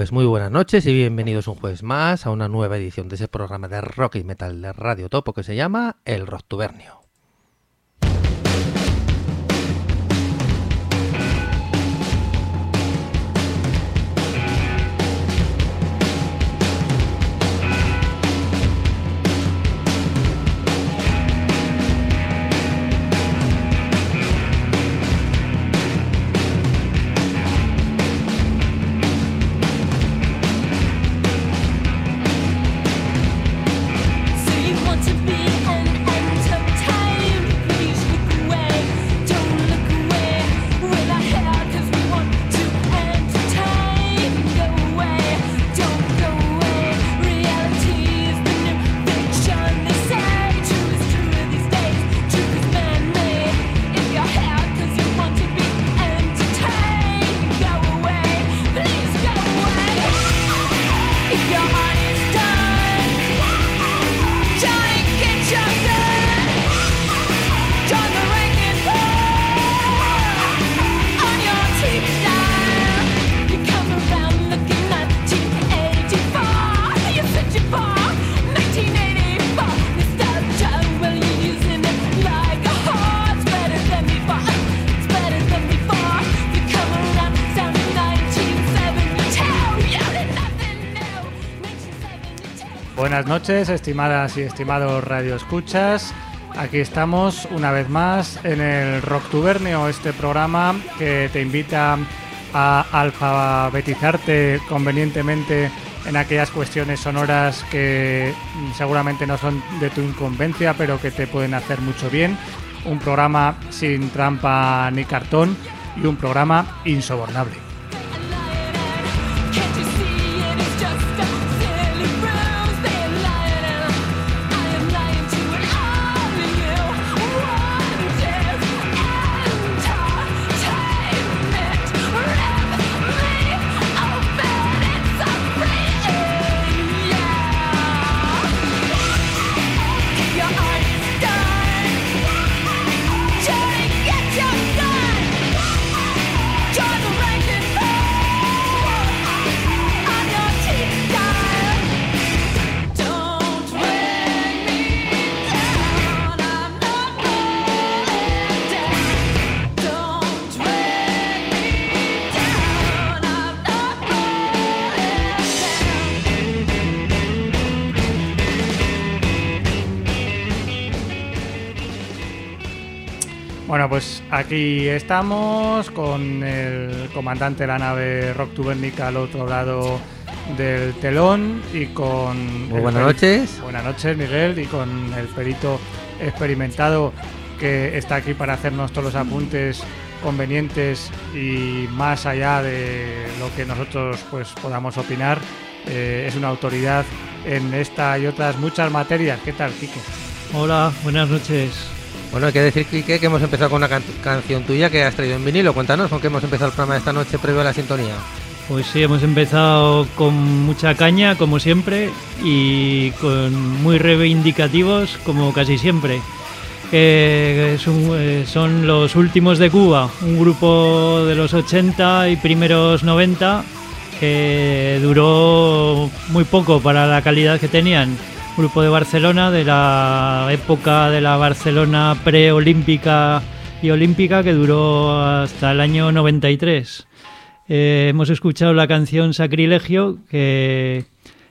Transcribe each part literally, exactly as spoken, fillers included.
Pues muy buenas noches y bienvenidos un jueves más a una nueva edición de ese programa de rock y metal de Radio Topo que se llama El Rocktubernio. Buenas noches, estimadas y estimados radioescuchas. Aquí estamos una vez más en el Rocktubernio, este programa que te invita a alfabetizarte convenientemente en aquellas cuestiones sonoras que seguramente no son de tu incumbencia, pero que te pueden hacer mucho bien. Un programa sin trampa ni cartón y un programa insobornable. Bueno, pues aquí estamos con el comandante de la nave Rocktubérnica al otro lado del telón y con... Muy buenas noches. Buenas noches, Miguel, y con el perito experimentado que está aquí para hacernos todos los apuntes convenientes y más allá de lo que nosotros pues podamos opinar. Eh, es una autoridad en esta y otras muchas materias. ¿Qué tal, Quique? Hola, buenas noches. Bueno, hay que decir, Quique, que hemos empezado con una can- canción tuya que has traído en vinilo. Cuéntanos con qué hemos empezado el programa de esta noche previo a la sintonía. Pues sí, hemos empezado con mucha caña, como siempre, y con muy reivindicativos, como casi siempre. Eh, son, eh, son Los Últimos de Cuba, un grupo de los ochenta y primeros noventa que duró muy poco para la calidad que tenían. Grupo de Barcelona, de la época de la Barcelona preolímpica y olímpica, que duró hasta el año noventa y tres. Eh, hemos escuchado la canción Sacrilegio, que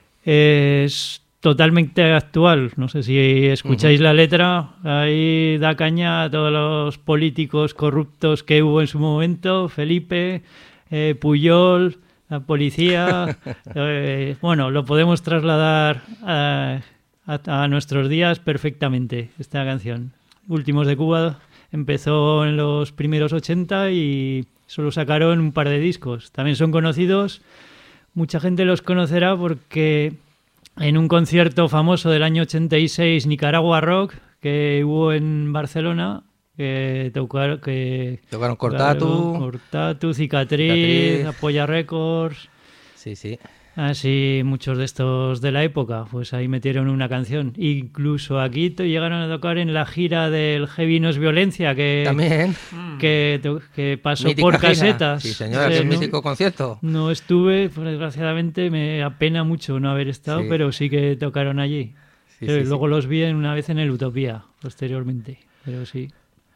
es totalmente actual. No sé si escucháis uh-huh. la letra. Ahí da caña a todos los políticos corruptos que hubo en su momento. Felipe, eh, Puyol, la policía. eh, bueno, lo podemos trasladar a, a, a nuestros días perfectamente, esta canción. Últimos de Cuba empezó en los primeros ochenta y solo sacaron un par de discos. También son conocidos, mucha gente los conocerá porque en un concierto famoso del año ochenta y seis, Nicaragua Rock, que hubo en Barcelona, que tocaron, que tocaron Cortatu, Cortatu, Cicatriz, Cicatriz, Apoya Records. Sí, sí. Así muchos de estos de la época, pues ahí metieron una canción. Incluso aquí te llegaron a tocar en la gira del Heavy No es Violencia, que También. que, que pasó Mítica por gira. casetas. Sí, señora, Sí, que es ¿no? mítico concierto. No estuve, pues, desgraciadamente me apena mucho no haber estado, Sí. pero sí que tocaron allí. Sí, Eh, sí, Luego sí. los vi en- una vez en el Utopía, posteriormente, pero sí.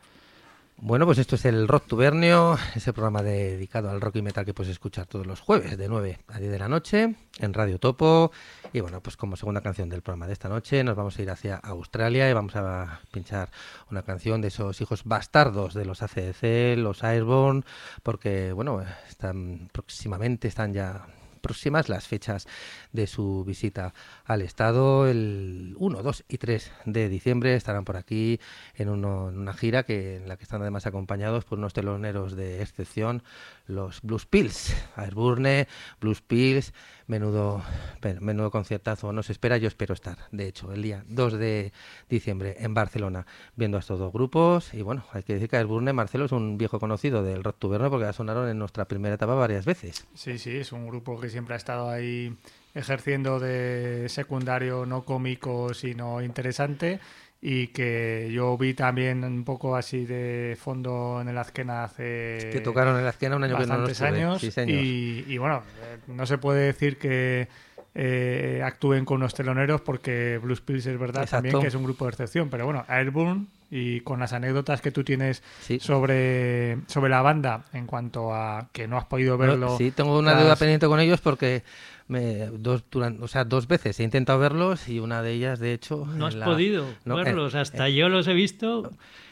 Bueno, pues esto es el Rock Tubernio, ese programa dedicado al rock y metal que puedes escuchar todos los jueves de nueve a diez de la noche en Radio Topo. Y bueno, pues como segunda canción del programa de esta noche nos vamos a ir hacia Australia y vamos a pinchar una canción de esos hijos bastardos de los A C D C, los Airborne, porque bueno, están próximamente, están ya próximas las fechas de su visita al estado. El uno, dos y tres de diciembre estarán por aquí en, uno, en una gira que en la que están además acompañados por unos teloneros de excepción, los Blues Pills. Airburne, Blues Pills, menudo, menudo conciertazo nos espera. Yo espero estar, de hecho, el día dos de diciembre en Barcelona viendo a estos dos grupos. Y bueno, hay que decir que Airburne, Marcelo, es un viejo conocido del rock tuberno porque ya sonaron en nuestra primera etapa varias veces. Sí, sí, es un grupo que siempre ha estado ahí ejerciendo de secundario no cómico, sino interesante, y que yo vi también un poco así de fondo en el Azkena hace Que tocaron en la Azkena un año que no nos bastantes tuve. años. Sí, señor. y, y bueno, eh, no se puede decir que eh, actúen con unos teloneros, porque Blues Pills es verdad Exacto. también que es un grupo de excepción, pero bueno, Airburne, y con las anécdotas que tú tienes Sí. sobre, sobre la banda en cuanto a que no has podido Bueno, verlo. sí, tengo una tras- deuda pendiente con ellos porque me, dos, duran- o sea, dos veces he intentado verlos y una de ellas, de hecho... No has en la- podido no, eh, verlos, hasta eh, yo los he visto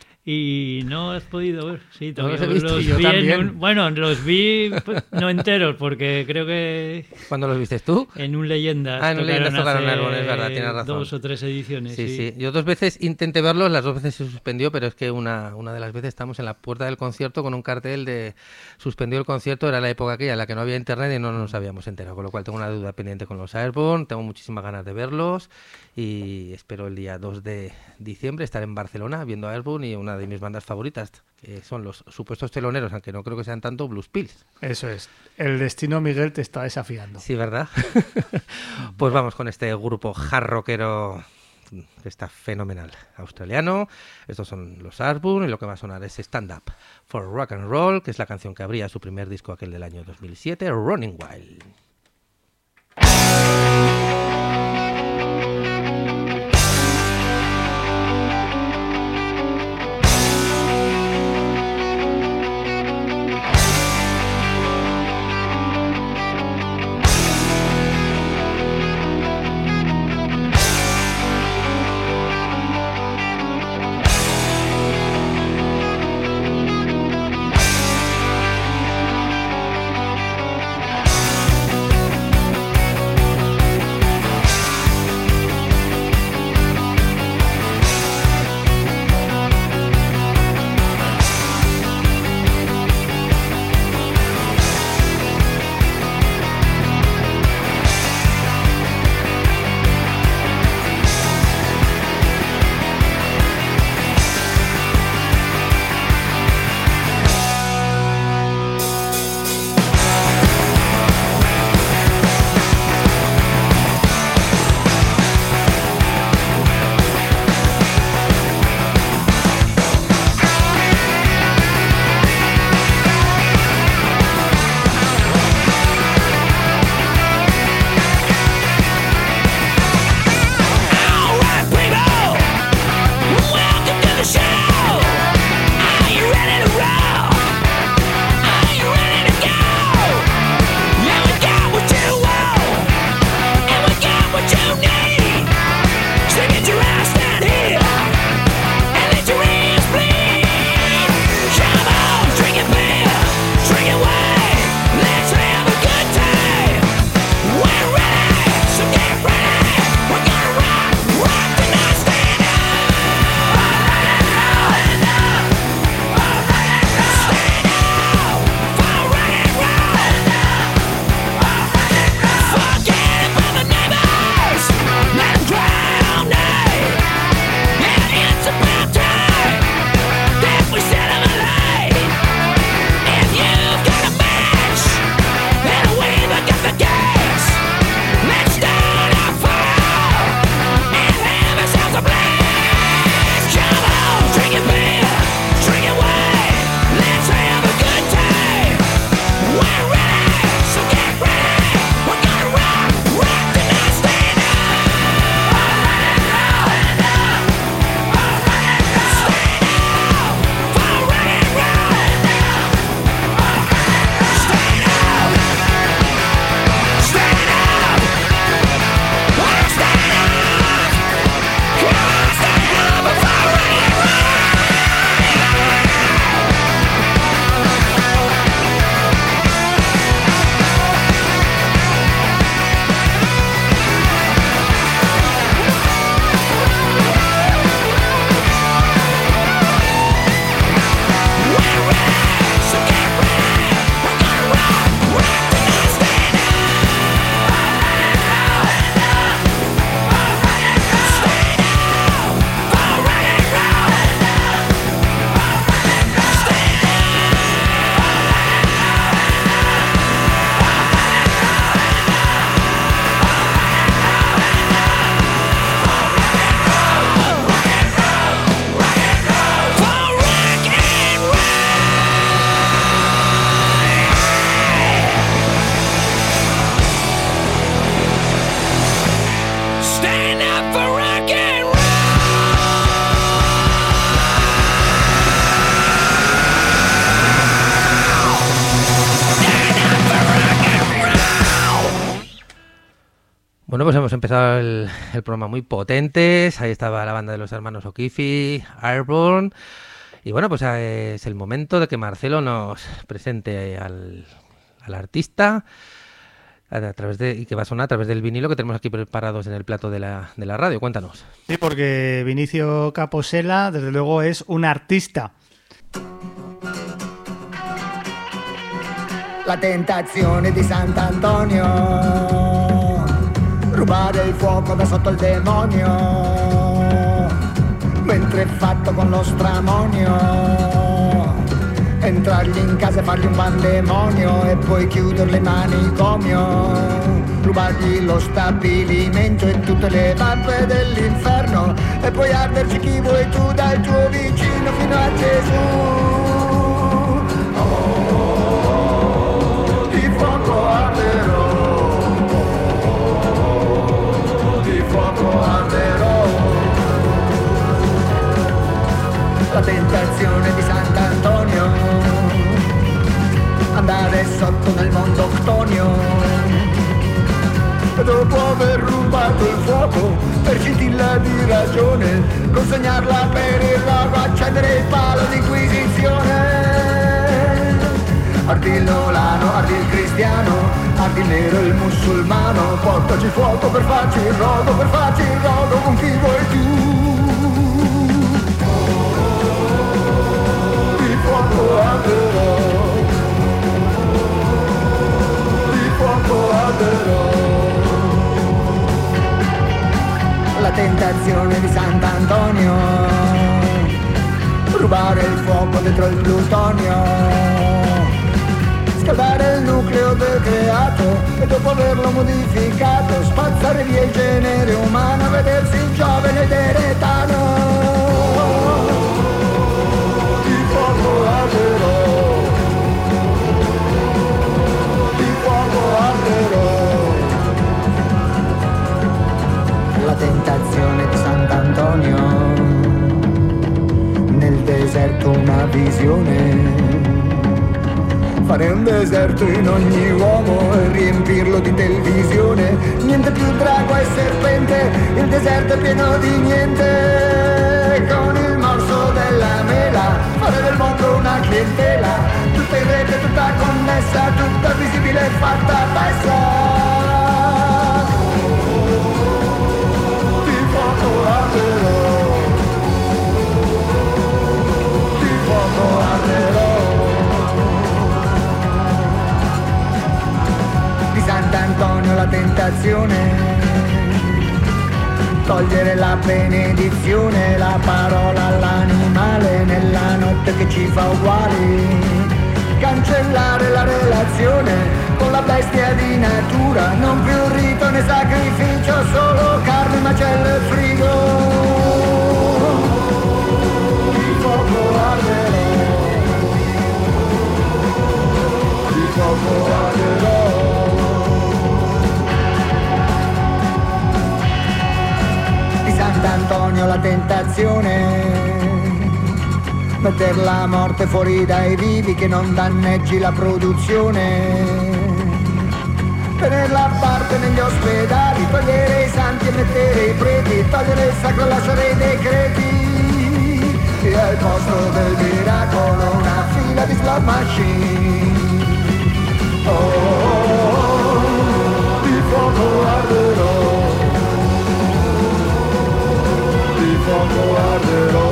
y no has podido ver. Sí, No los yo he visto, y yo vi en también. un- bueno, los vi pues, no enteros porque creo que ¿Cuándo los viste tú? en un Leyendas Ah, en un Leyendas tocaron hace Airborne, es verdad, tienes razón. dos o tres ediciones. Sí, Sí, sí. Yo dos veces intenté verlos, las dos veces se suspendió, pero es que una, una de las veces estamos en la puerta del concierto con un cartel de suspendió el concierto. Era la época aquella en la que no había internet y no nos habíamos enterado, con lo cual tengo una deuda pendiente con los Airborne, tengo muchísimas ganas de verlos y espero el día dos de diciembre estar en Barcelona viendo a Airborne y una de mis bandas favoritas, que son los supuestos teloneros, aunque no creo que sean tanto, Blues Pills. Eso es. El destino, Miguel, te está desafiando. Sí, ¿verdad? Pues vamos con este grupo hard rockero que está fenomenal, australiano. Estos son los Airborne y lo que va a sonar es Stand Up for Rock and Roll, que es la canción que abría su primer disco aquel del año dos mil siete, Running Wild. Thank Bueno, pues hemos empezado el, el programa muy potentes. Ahí estaba la banda de los hermanos O'Keefe, Airborne. Y bueno, pues eh, es el momento de que Marcelo nos presente al, al artista a, a través de, y que va a sonar a través del vinilo que tenemos aquí preparados en el plato de la, de la radio. Cuéntanos. Sí, porque Vinicio Caposella, desde luego, es un artista. La tentazione di Sant'Antonio, rubare il fuoco da sotto il demonio, mentre è fatto con lo stramonio, entrargli in casa e fargli un pandemonio e poi chiuderle in manicomio, rubargli lo stabilimento e tutte le mappe dell'inferno e poi arderci chi vuoi tu dal tuo vicino fino a Gesù. La tentazione di Sant'Antonio, andare sotto nel mondo ctonio, e dopo aver rubato il fuoco per scintilla di ragione, consegnarla per il rogo, accendere il palo d'inquisizione. Ardi il nolano, ardi il cristiano, ardi il nero e il musulmano, portaci fuoco per farci il rogo, per farci il rogo con chi vuoi tu. Fuoco arderò, di fuoco arderò. La tentazione di Sant'Antonio, rubare il fuoco dentro il plutonio, scaldare il nucleo del creato e dopo averlo modificato, spazzare via il genere umano, vedersi giovane ed eretano. Fuoco arderò, di fuoco arderò. La tentazione di Sant'Antonio, nel deserto una visione, fare un deserto in ogni uomo e riempirlo di televisione, niente più drago e serpente, il deserto è pieno di niente, con il morso della mela, fare del mondo una clientela, tutta in rete, tutta connessa, tutta visibile e fatta pessa. Di fuoco arderò, di fuoco arderò. Di Sant'Antonio la tentazione, togliere la benedizione, la parola all'animale nella notte che ci fa uguali, cancellare la relazione con la bestia di natura, non più rito né sacrificio, solo carne, macello e frigo. Di fuoco arderò, di fuoco arderò. Sant'Antonio la tentazione, metter la morte fuori dai vivi che non danneggi la produzione, tenerla a parte negli ospedali, togliere i santi e mettere i preti, togliere il sacro e lasciare i decreti, e al posto del miracolo una fila di slot machine. Oh, oh, oh, di fuoco arderò, di fuoco arderò.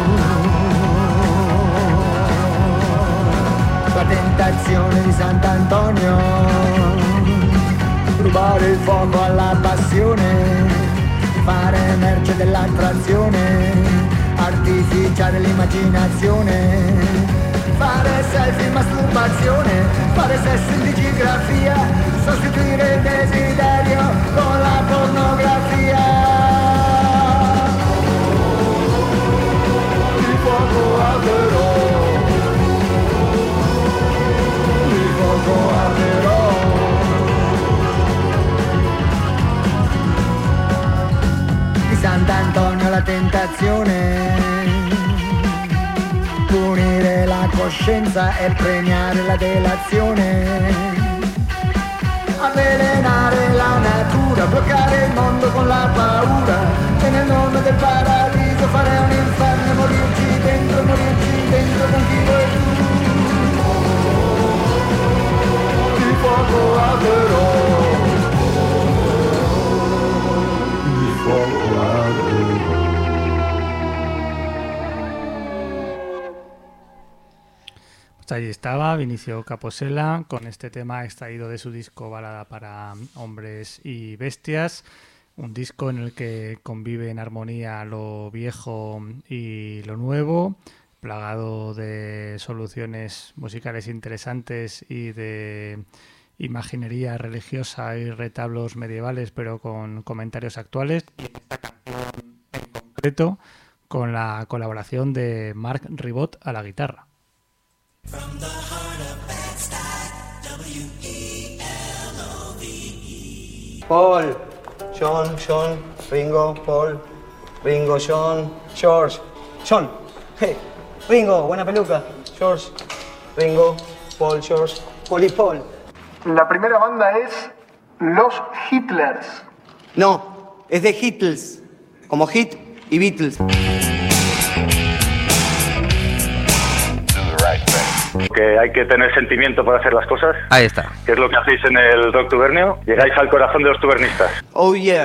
La tentazione di Sant'Antonio, rubare il fuoco alla passione, fare merce dell'attrazione, artificiare l'immaginazione, fare selfie in masturbazione, fare sesso in digigrafia, sostituire il desiderio con la pornografia. Di fuoco arderò, di fuoco arderò. Di Sant'Antonio la tentazione, punire la coscienza e premiare la delazione, avvelenare la natura, bloccare il mondo con la paura, e nel nome del paradiso fare un inferno e morirci dentro, morirci dentro con chi vuoi tu. Di fuoco averò, di fuoco averò. Allí estaba Vinicio Caposella con este tema extraído de su disco Balada para Hombres y Bestias, un disco en el que convive en armonía lo viejo y lo nuevo, plagado de soluciones musicales interesantes y de imaginería religiosa y retablos medievales, pero con comentarios actuales, y en esta canción en concreto con la colaboración de Marc Ribot a la guitarra. From the heart of Bed-Stuy, W E L O V E. Paul, John, John, Ringo, Paul, Ringo, John, George, John, hey, Ringo, buena peluca, George, Ringo, Paul, George, Paul y Paul. La primera banda es Los Hitlers. No, es de Hitles, como Hit y Beatles. Que hay que tener sentimiento para hacer las cosas. Ahí está. Que es lo que hacéis en el Rock Tubernio. Llegáis al corazón de los tubernistas. Oh yeah.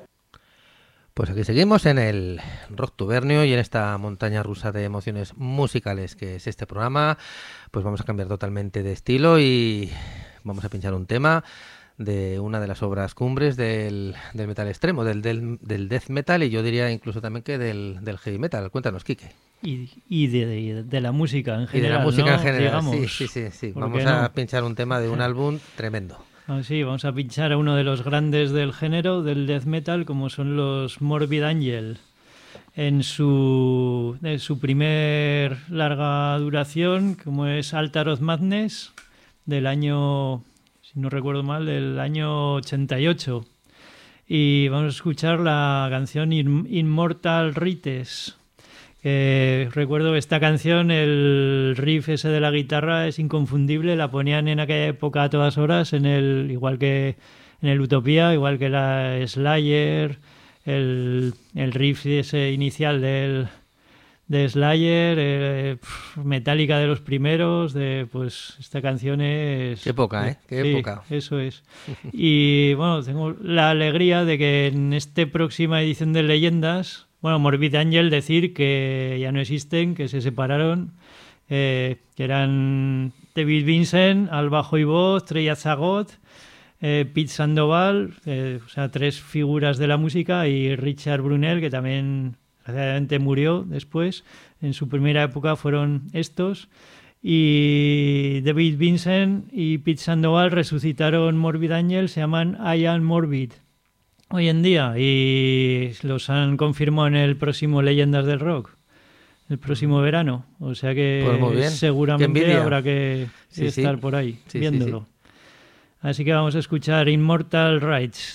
Pues aquí seguimos en el Rock Tubernio y en esta montaña rusa de emociones musicales que es este programa. Pues vamos a cambiar totalmente de estilo y vamos a pinchar un tema de una de las obras cumbres del, del metal extremo, del, del, del death metal y yo diría incluso también que del, del heavy metal. Cuéntanos, Quique. Y, y de, de, de la música en general. Y de la música ¿no? en general, Digamos, sí, sí, sí. sí. Vamos no? a pinchar un tema de un álbum tremendo. Ah, sí, vamos a pinchar a uno de los grandes del género, del death metal, como son los Morbid Angel. En su, en su primer larga duración, como es Altar of Madness, del año, si no recuerdo mal, del año ochenta y ocho. Y vamos a escuchar la canción Immortal Rites. Eh, recuerdo esta canción, el riff ese de la guitarra es inconfundible, la ponían en aquella época a todas horas, en el igual que en el Utopía, igual que la Slayer, el, el riff ese inicial del, de Slayer, eh, Metallica de los primeros, de pues esta canción es... Qué época, ¿eh? Qué sí, época. Eso es. Y bueno, tengo la alegría de que en esta próxima edición de Leyendas, bueno, Morbid Angel decir que ya no existen, que se separaron, eh, que eran David Vincent al bajo y voz, Trey Azagot, eh, Pete Sandoval, eh, o sea, tres figuras de la música, y Richard Brunel, que también desgraciadamente murió después. En su primera época fueron estos. Y David Vincent y Pete Sandoval resucitaron Morbid Angel, se llaman I Am Morbid hoy en día, y los han confirmado en el próximo Leyendas del Rock, el próximo verano. O sea que pues muy bien. Seguramente habrá que sí, estar sí. por ahí sí, viéndolo. Sí, sí. Así que vamos a escuchar Immortal Rites.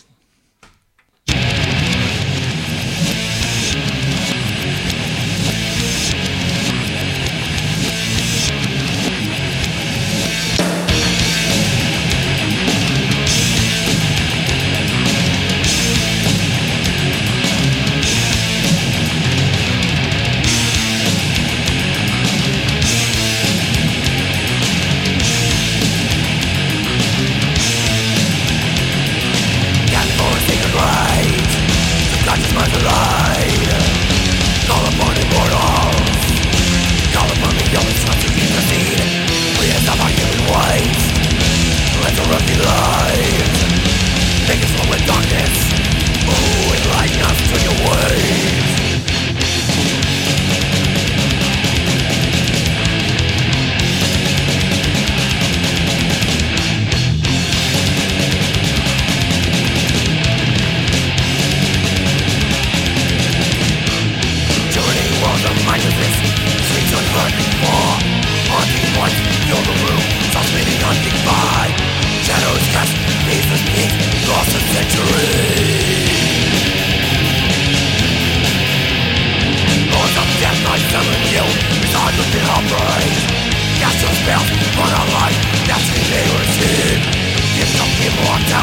Immortal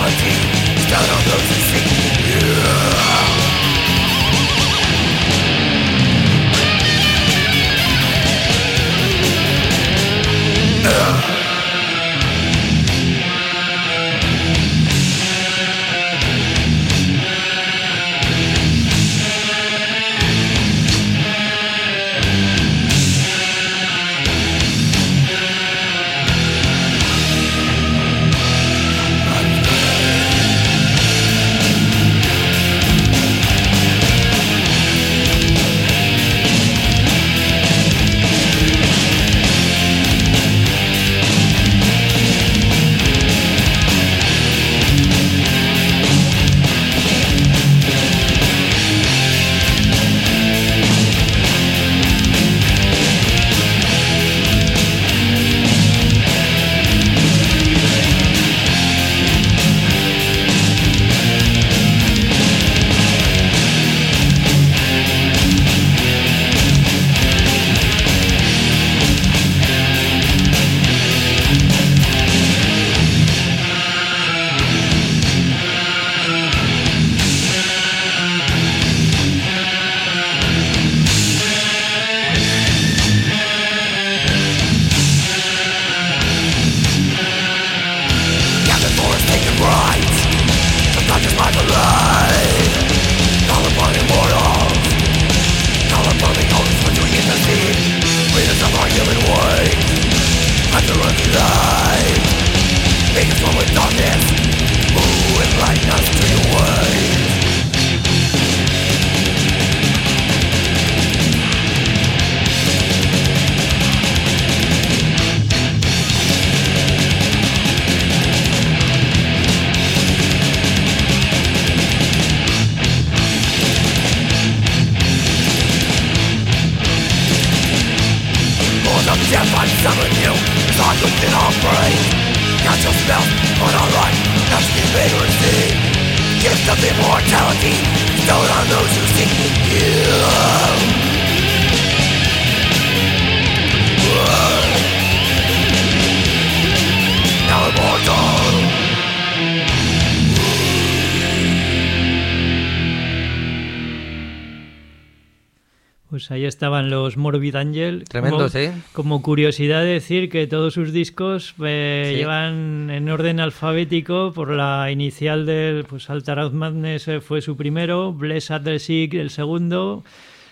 Pues ahí estaban los Morbid Angel. Tremendos, como, ¿eh? Como curiosidad decir que todos sus discos eh, Sí. llevan en orden alfabético por la inicial del pues Altar of Madness eh, fue su primero, Bless at the Sick el segundo,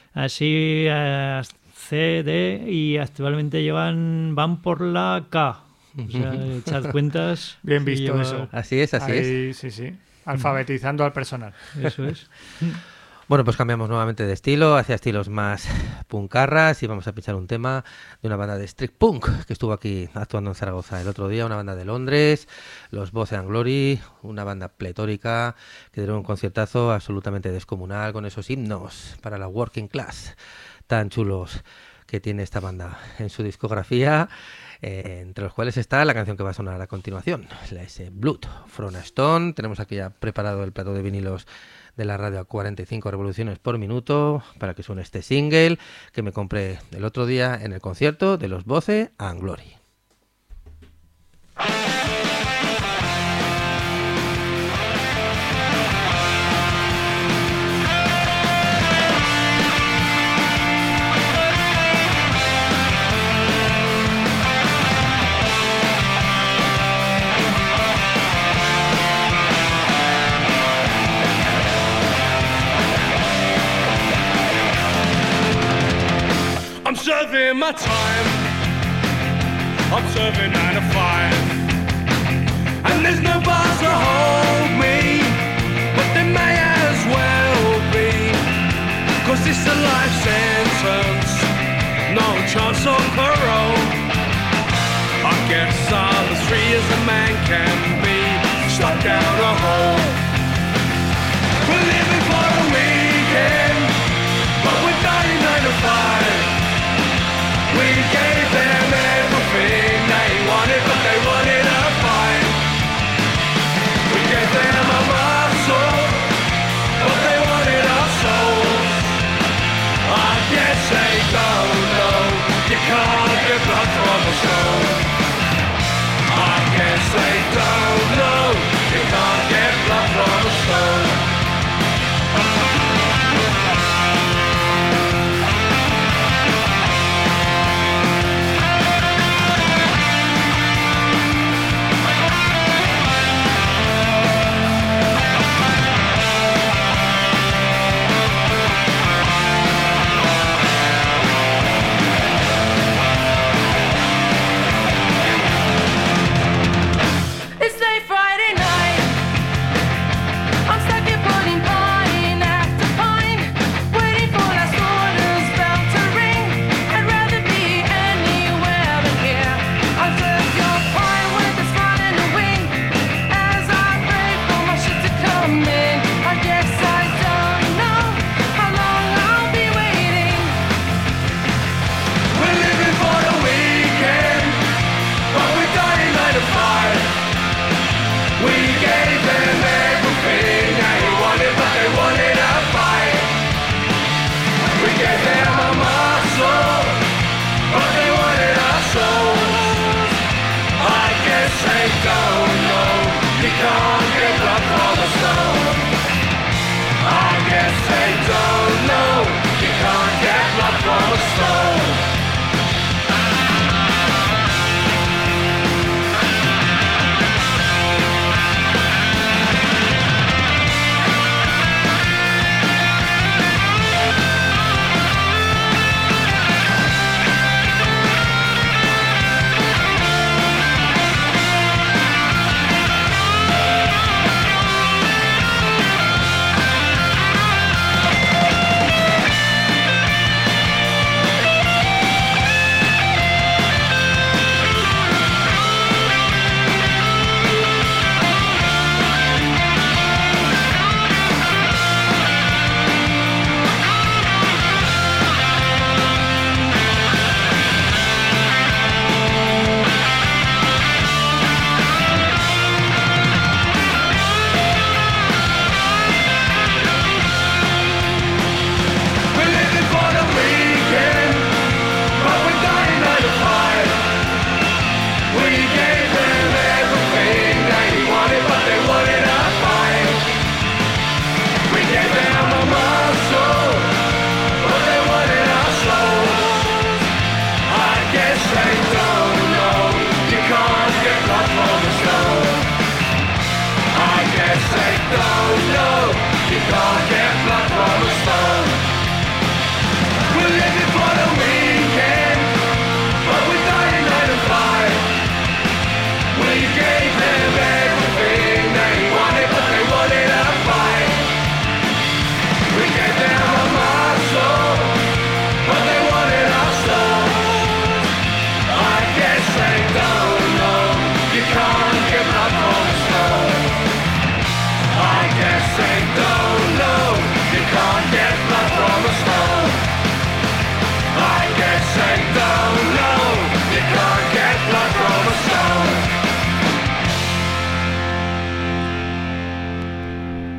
así eh, C, D y actualmente llevan van por la K. O sea, echad cuentas. Bien y visto lleva- eso. Así es, así es. Ahí, sí, sí. Alfabetizando al personal. Eso es. Bueno, pues cambiamos nuevamente de estilo hacia estilos más puncarras y vamos a pinchar un tema de una banda de street punk que estuvo aquí actuando en Zaragoza el otro día, una banda de Londres, los Both and Glory, una banda pletórica que dieron un conciertazo absolutamente descomunal con esos himnos para la working class tan chulos que tiene esta banda en su discografía, eh, entre los cuales está la canción que va a sonar a continuación, la S Blood from a Stone. Tenemos aquí ya preparado el plato de vinilos de la radio a cuarenta y cinco revoluciones por minuto para que suene este single que me compré el otro día en el concierto de los Both and Glory. I'm serving my time. I'm serving nine to five. And there's no bars to hold me, but there may as well be. Cause it's a life sentence, no chance of parole. I guess I'm as free as a man can be, stuck down a hole. We're living for a weekend, but we're dying nine to five. We gave them everything they wanted, but they wanted a fight. We gave them a muscle, but they wanted our souls. I guess they don't know you can't get blood from a stone. I guess they don't know you can't get blood from a stone.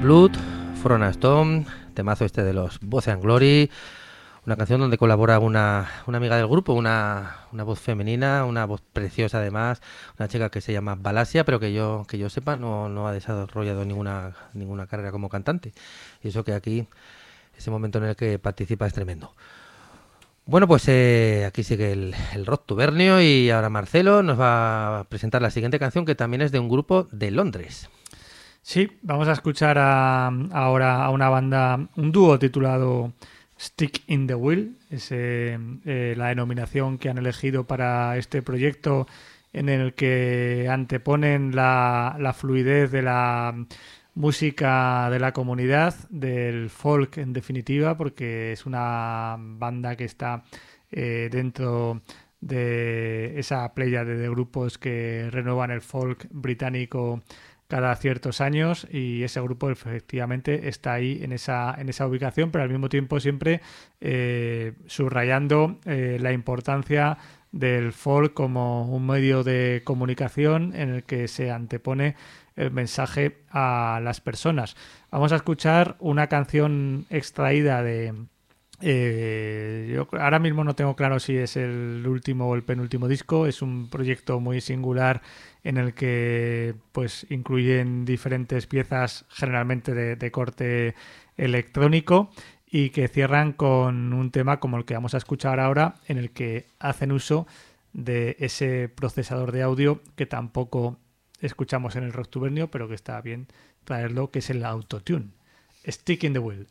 Blood, From a Stone, temazo este de los Voce and Glory, una canción donde colabora una, una amiga del grupo, una, una voz femenina, una voz preciosa además, una chica que se llama Balasia, pero que yo que yo sepa no, no ha desarrollado ninguna, ninguna carrera como cantante. Y eso que aquí, ese momento en el que participa es tremendo. Bueno, pues eh, aquí sigue el, el rock tubernio y ahora Marcelo nos va a presentar la siguiente canción, que también es de un grupo de Londres. Sí, vamos a escuchar a, ahora a una banda, un dúo titulado Stick in the Wheel, es eh, eh, la denominación que han elegido para este proyecto, en el que anteponen la, la fluidez de la música de la comunidad, del folk en definitiva, porque es una banda que está eh, dentro de esa playa de, de grupos que renuevan el folk británico cada ciertos años, y ese grupo efectivamente está ahí en esa, en esa ubicación, pero al mismo tiempo siempre eh, subrayando eh, la importancia del folk como un medio de comunicación en el que se antepone el mensaje a las personas. Vamos a escuchar una canción extraída de... Eh, yo ahora mismo no tengo claro si es el último o el penúltimo disco. Es un proyecto muy singular en el que pues incluyen diferentes piezas, generalmente de, de corte electrónico, y que cierran con un tema como el que vamos a escuchar ahora, en el que hacen uso de ese procesador de audio que tampoco escuchamos en el rock tubernio, pero que está bien traerlo, que es el autotune. Stick in the Wheel.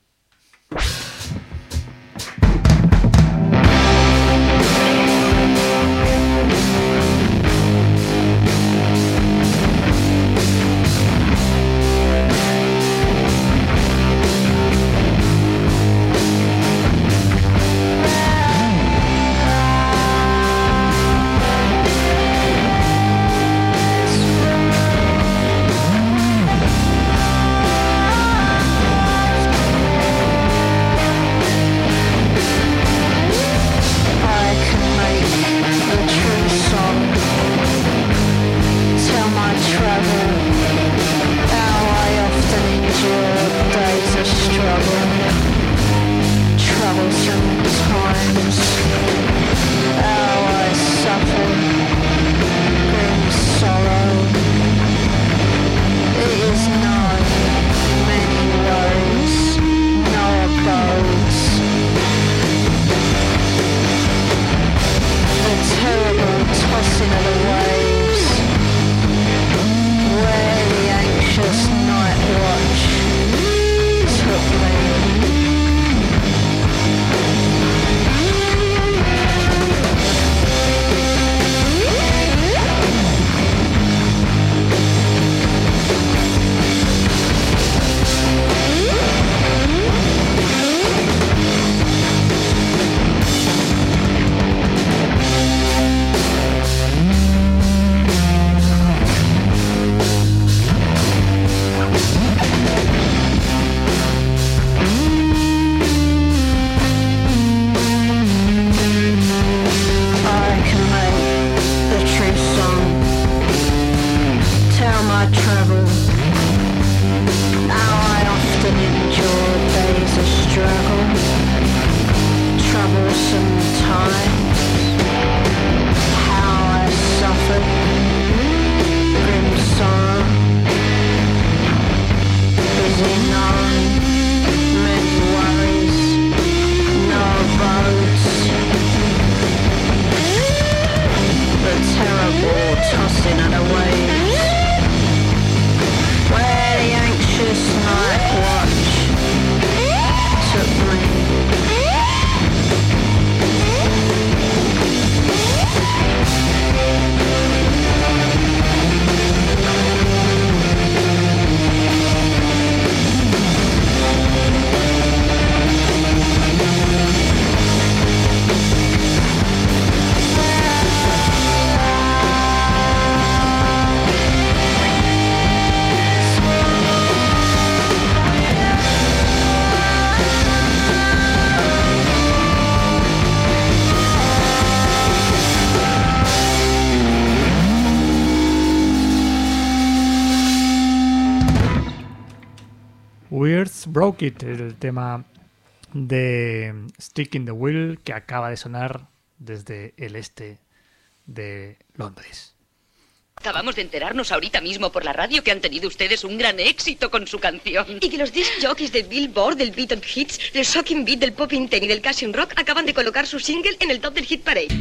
Weirds Broke It, el tema de Stick in the Wheel que acaba de sonar desde el este de Londres. Acabamos de enterarnos ahorita mismo por la radio que han tenido ustedes un gran éxito con su canción. Y que los disc jockeys de Billboard, del Beat and Hits, del Shocking Beat, del Popping Ten y del Cashin' Rock acaban de colocar su single en el top del Hit Parade.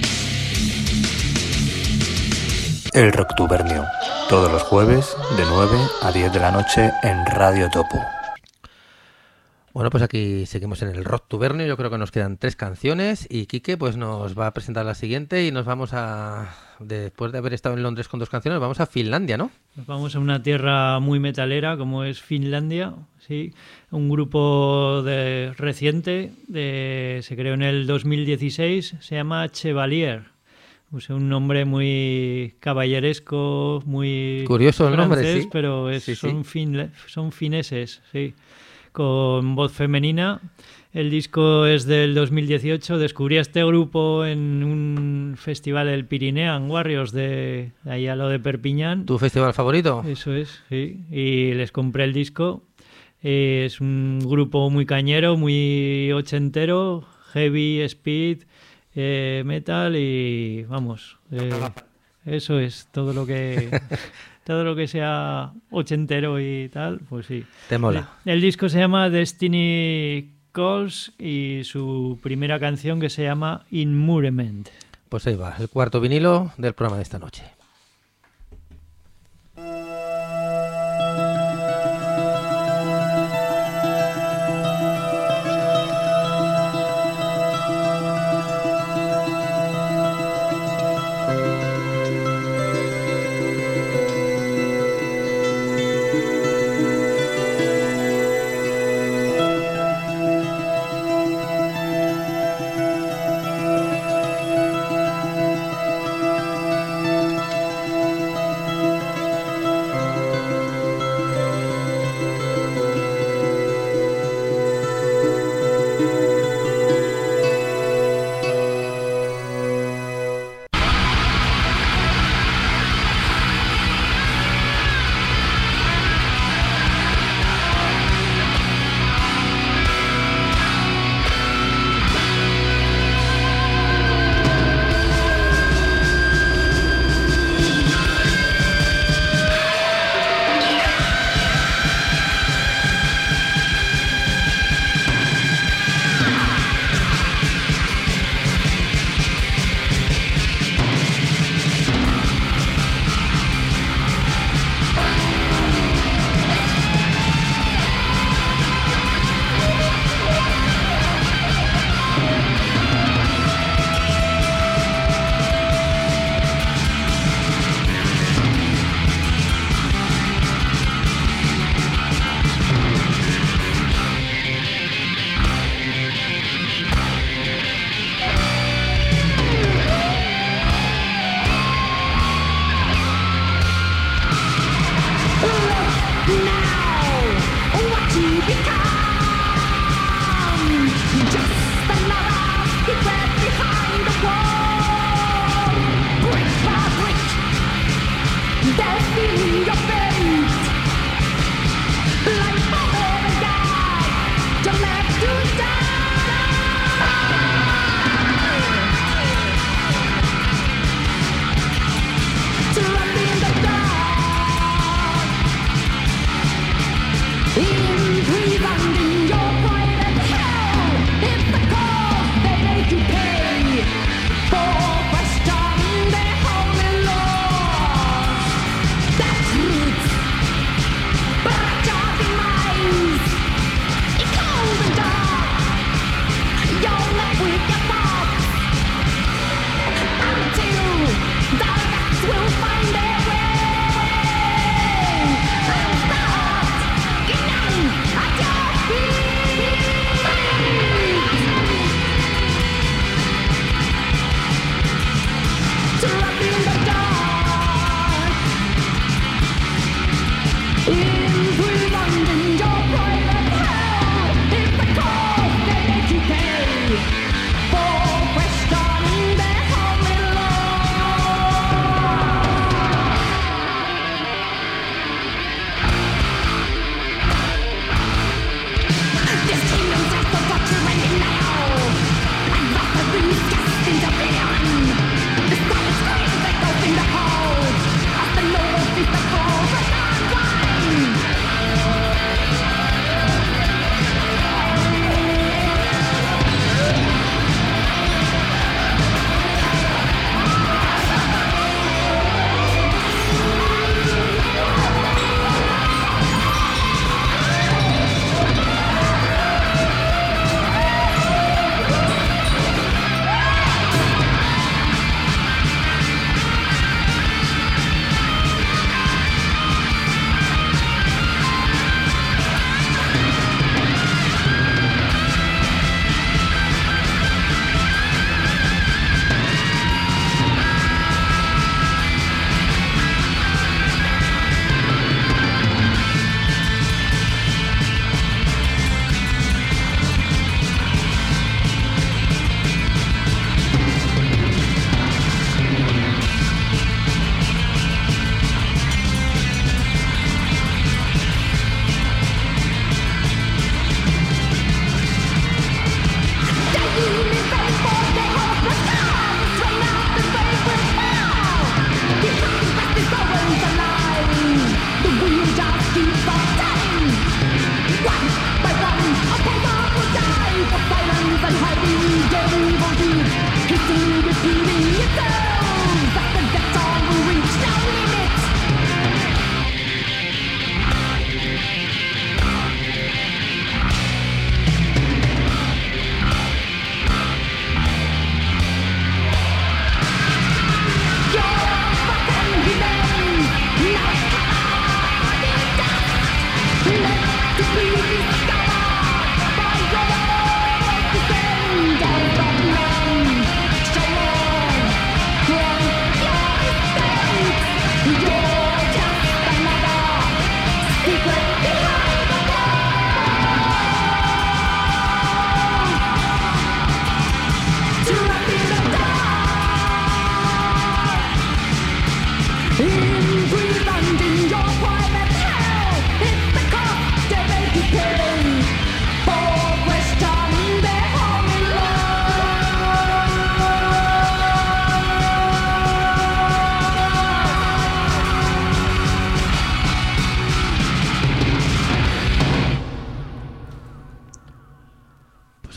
El Rocktubernio, todos los jueves de nueve a diez de la noche en Radio Topo. Bueno, pues aquí seguimos en el Rocktubernio. Yo creo que nos quedan tres canciones y Quique pues nos va a presentar la siguiente y nos vamos a, después de haber estado en Londres con dos canciones, vamos a Finlandia, ¿no? Nos vamos a una tierra muy metalera como es Finlandia, sí, un grupo de reciente, de, se creó en el dos mil dieciséis, se llama Chevalier. Es un nombre muy caballeresco, muy curioso el francés, nombre, sí. Pero es, sí, son, sí. fin, son fineses, sí, con voz femenina. El disco es del dos mil dieciocho. Descubrí a este grupo en un festival, el Pyrenean Warriors, de, de ahí a lo de Perpiñán. ¿Tu festival favorito? Eso es, sí. Y les compré el disco. Eh, es un grupo muy cañero, muy ochentero, heavy, speed, eh, metal y vamos. Eh, eso es todo lo que... todo lo que sea ochentero y tal, pues sí. Te mola. El, el disco se llama Destiny Calls y su primera canción que se llama Inmurement. Pues ahí va, el cuarto vinilo del programa de esta noche.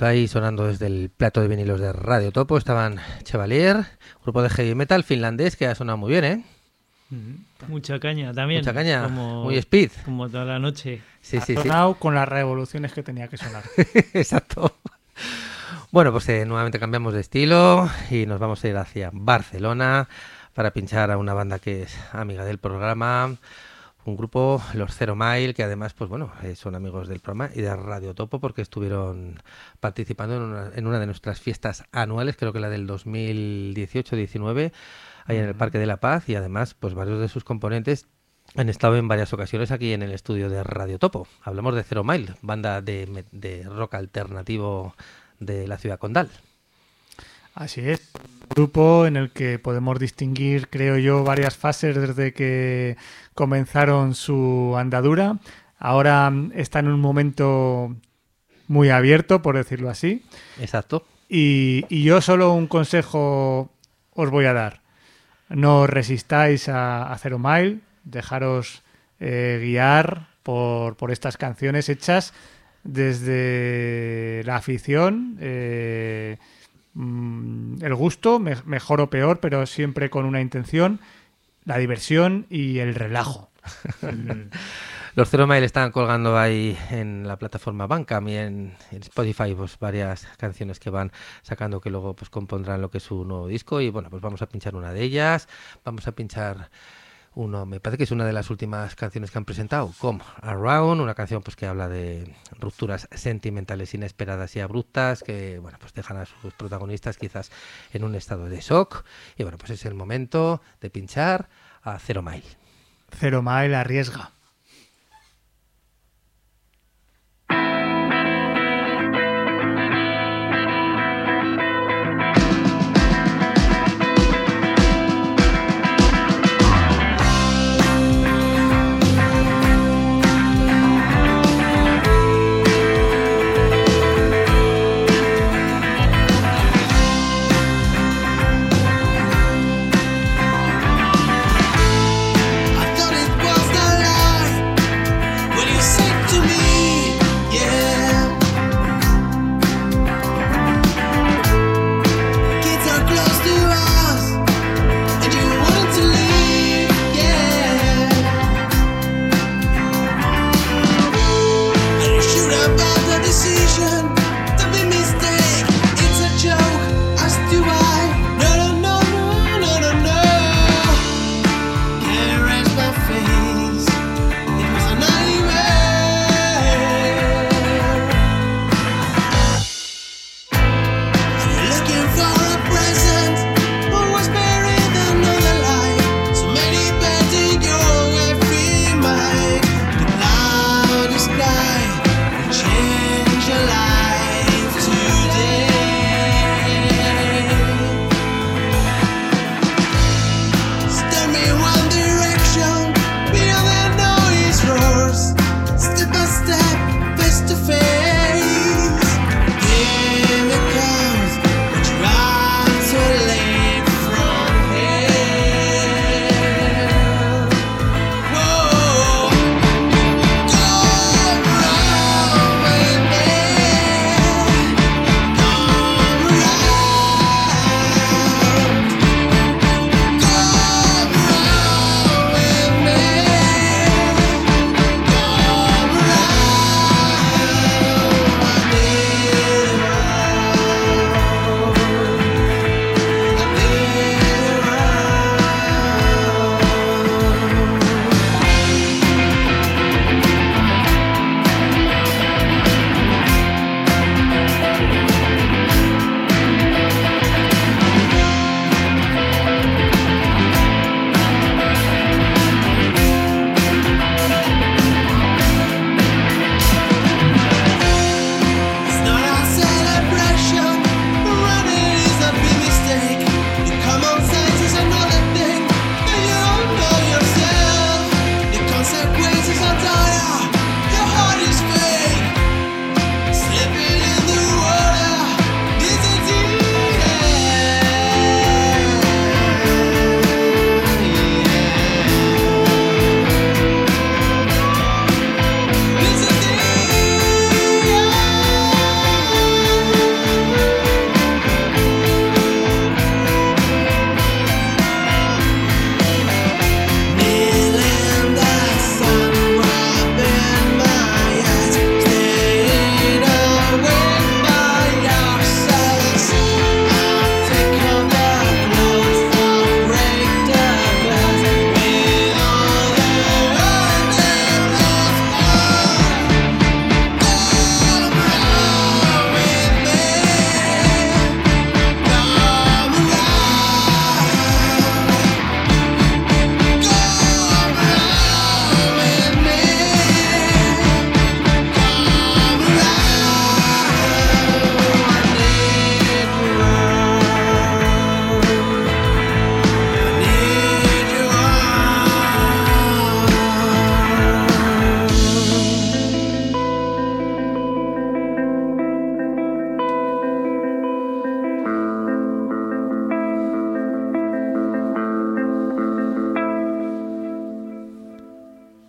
ahí sonando desde el plato de vinilos de Radio Topo estaban Chevalier, grupo de heavy metal finlandés que ha sonado muy bien, ¿eh? Mucha caña también. Mucha caña, como, muy speed. Como toda la noche. Sí, ha sí, sonado sí. con las revoluciones que tenía que sonar. Exacto. Bueno, pues eh, nuevamente cambiamos de estilo y nos vamos a ir hacia Barcelona para pinchar a una banda que es amiga del programa, un grupo, los Zero Mile, que además, pues bueno, eh, son amigos del programa y de Radio Topo porque estuvieron participando en una, en una de nuestras fiestas anuales, creo que la del dos mil dieciocho diecinueve, ahí en el Parque de la Paz, y además, pues varios de sus componentes han estado en varias ocasiones aquí en el estudio de Radio Topo. Hablamos de Zero Mile, banda de, de rock alternativo de la ciudad condal. Así es. Un grupo en el que podemos distinguir, creo yo, varias fases desde que comenzaron su andadura. Ahora está en un momento muy abierto, por decirlo así. Exacto. Y, y yo solo un consejo os voy a dar. No os resistáis a, a Zero Mile, dejaros eh, guiar por, por estas canciones hechas desde la afición, eh, el gusto, me, mejor o peor, pero siempre con una intención, la diversión y el relajo. Los Zero Mile están colgando ahí en la plataforma Bandcamp y en, en Spotify pues varias canciones que van sacando que luego pues compondrán lo que es su nuevo disco, y bueno, pues vamos a pinchar una de ellas, vamos a pinchar uno, me parece que es una de las últimas canciones que han presentado, Come Around, una canción pues que habla de rupturas sentimentales inesperadas y abruptas que, bueno, pues dejan a sus protagonistas quizás en un estado de shock, y bueno, pues es el momento de pinchar a Zero Mile. Zero Mile arriesga. I thought it was the light.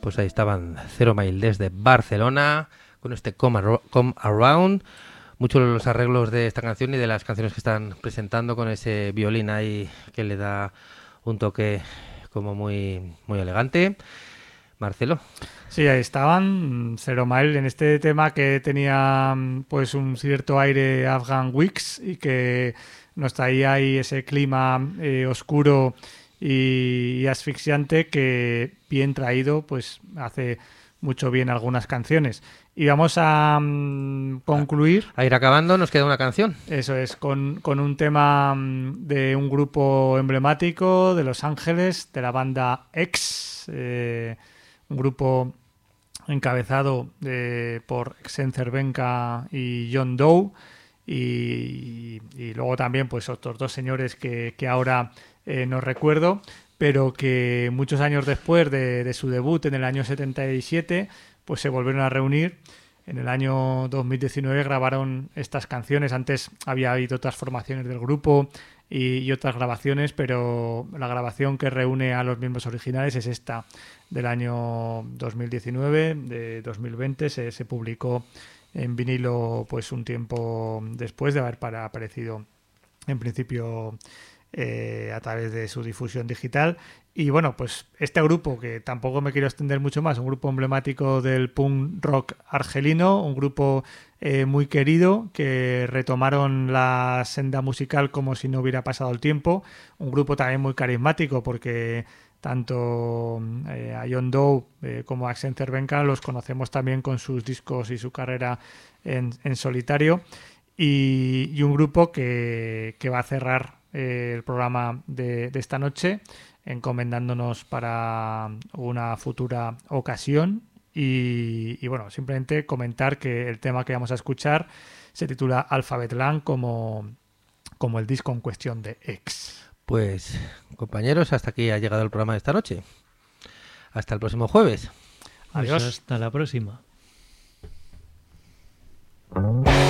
Pues ahí estaban Zero Mile desde Barcelona con este Come, Ar- Come Around. Muchos de los arreglos de esta canción y de las canciones que están presentando con ese violín ahí que le da un toque como muy, muy elegante. Marcelo. Sí, ahí estaban, Zero Mile, en este tema que tenía pues un cierto aire Afghan Wigs y que nos traía ahí ese clima eh, oscuro y, y asfixiante que bien traído pues hace mucho bien algunas canciones. Y vamos a um, concluir. A ir acabando, nos queda una canción. Eso es, con, con un tema um, de un grupo emblemático de Los Ángeles, de la banda X, eh, un grupo encabezado eh, por Xen Cervenka y John Doe, y, y luego también pues otros dos señores que, que ahora eh, no recuerdo, pero que muchos años después de, de su debut en el año setenta y siete pues se volvieron a reunir. En el año dos mil diecinueve grabaron estas canciones. Antes había habido otras formaciones del grupo y, y otras grabaciones, pero la grabación que reúne a los miembros originales es esta, del año dos mil diecinueve, de dos mil veinte. Se, se publicó en vinilo pues un tiempo después de haber para, aparecido en principio eh, a través de su difusión digital. Y bueno, pues este grupo, que tampoco me quiero extender mucho más, un grupo emblemático del punk rock argelino, un grupo eh, muy querido, que retomaron la senda musical como si no hubiera pasado el tiempo, un grupo también muy carismático porque tanto eh, a John Doe eh, como a Xen Cervenka los conocemos también con sus discos y su carrera en, en solitario, y, y un grupo que, que va a cerrar eh, el programa de, de esta noche, encomendándonos para una futura ocasión. Y, y bueno, simplemente comentar que el tema que vamos a escuchar se titula Alphabet Land, como, como el disco en cuestión de X. Pues compañeros, hasta aquí ha llegado el programa de esta noche. Hasta el próximo jueves. Adiós. Pues hasta la próxima. Thank you.